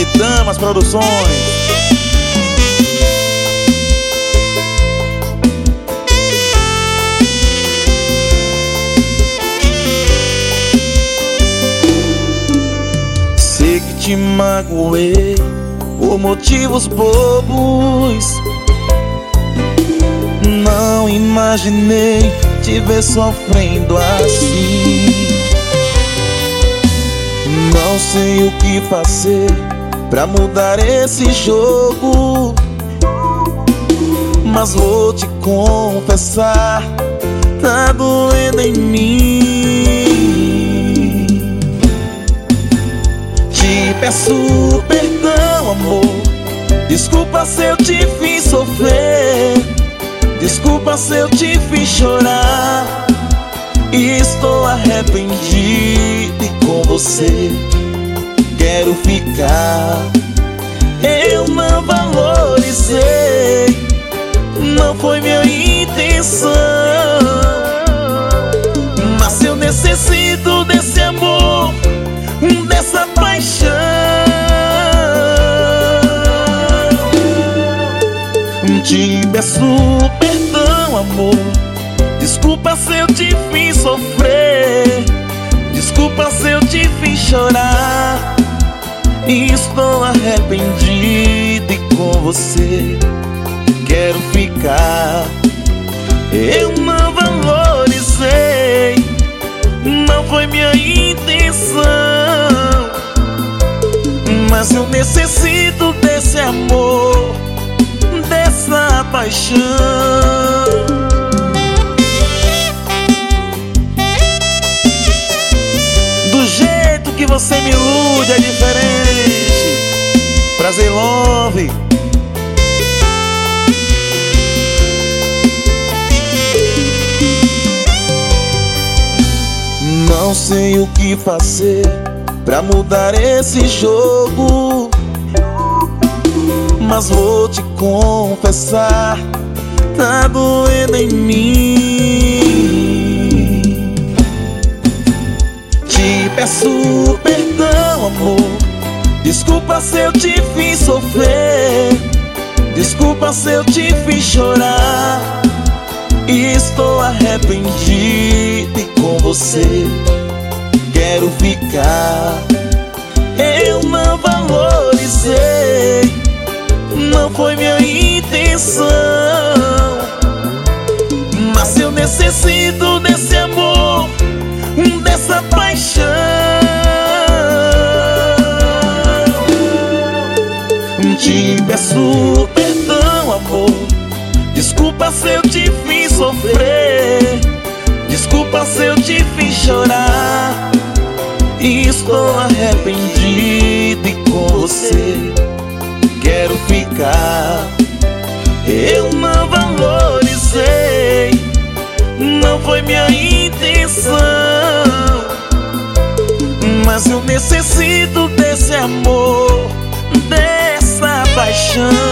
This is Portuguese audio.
Damas Produções. Sei que te magoei por motivos bobos. Não imaginei te ver sofrendo assim. Não sei o que fazer pra mudar esse jogo, mas vou te confessar, tá doendo em mim. Te peço perdão, amor. Desculpa se eu te fiz sofrer. Desculpa se eu te fiz chorar. Estou arrependido e com você quero ficar. Eu não valorizei, não foi minha intenção, mas eu necessito desse amor, dessa paixão. Te peço perdão, amor. Desculpa se eu te fiz sofrer. Desculpa se eu te fiz chorar. Estou arrependido e com você quero ficar. Eu não valorizei, não foi minha intenção, mas eu necessito desse amor, dessa paixão. Do jeito que você me ilude é diferente. Prazer, love. Não sei o que fazer pra mudar esse jogo, mas vou te confessar, tá doendo em mim. Te peço perdão, amor. Desculpa se eu te fiz sofrer. Desculpa se eu te fiz chorar. Estou arrependido e com você quero ficar. Eu não valorizei, não foi minha intenção, mas eu necessito desse amor, dessa paixão. Te peço perdão, amor. Desculpa se eu te fiz sofrer. Desculpa se eu te fiz chorar. Estou arrependido e com você quero ficar. Eu não valorizei, não foi minha intenção, mas eu necessito desse amor, dessa paixão.